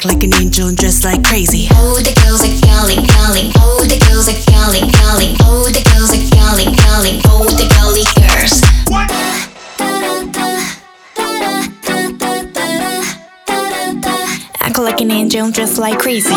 like an angel and dress like crazy. Oh, the girls are calling, calling. Oh, the girls are calling, calling. Oh, the girls are calling, calling. Oh, the girly girls. Act like an angel and dress like crazy.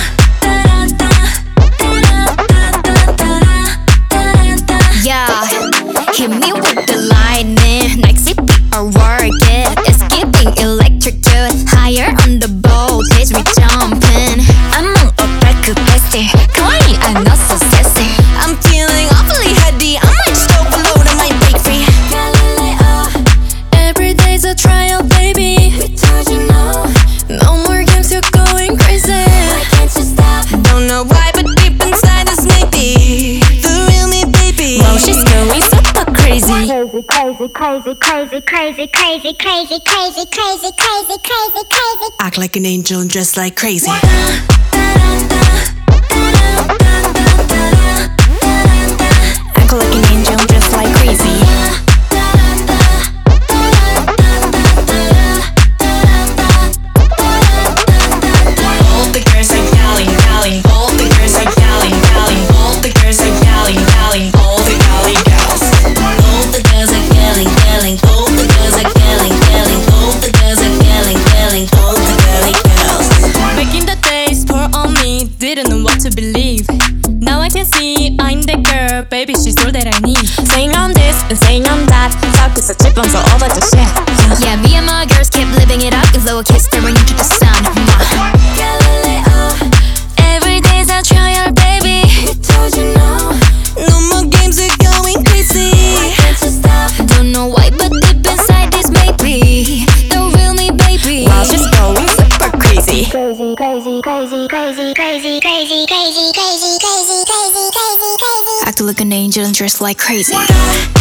Yeah, hit me with the lightning. Like CP or work it. It's giving electrocute. Higher on the voltage, we jumping. I'm on a back capacity. Calling, I'm not so sassy. I'm feeling awfully heady. I might just overload, I might break free. Every day's a trial, baby. We told you no. No more games, you're going crazy. Why can't you stop? Don't know why, but deep inside us maybe the real me, baby. Well, she's going super crazy. Crazy, crazy, crazy, crazy, crazy, crazy, crazy, crazy, crazy, crazy, crazy. Act like an angel and dress like crazy. Act like an angel and dress like crazy. All the girls are yelling, yelling. All the girls are yelling, yelling. All the girls are yelling, yelling. All the galley girls. All the girls are yelling, yelling. All the girls are yelling, yelling. All the girls are yelling, yelling. All the girly girls. Back in the days, poor on me, didn't know what to believe. Now I can see I'm the girl, baby, she's all that I need. Saying I'm this and saying I'm that. 자꾸서 집어서 all that the shit. Yeah, me and my girls kept living it up. With lower kiss staring into the sun. Every day's a trial, baby. We told you no. No more games, are going crazy. Why can't you stop? Don't know why, but deep inside this may be the real me, baby. While she's going super crazy. Crazy, crazy, crazy, crazy, crazy, crazy, crazy, crazy, crazy, crazy, crazy, crazy. Act like an angel and dress like crazy.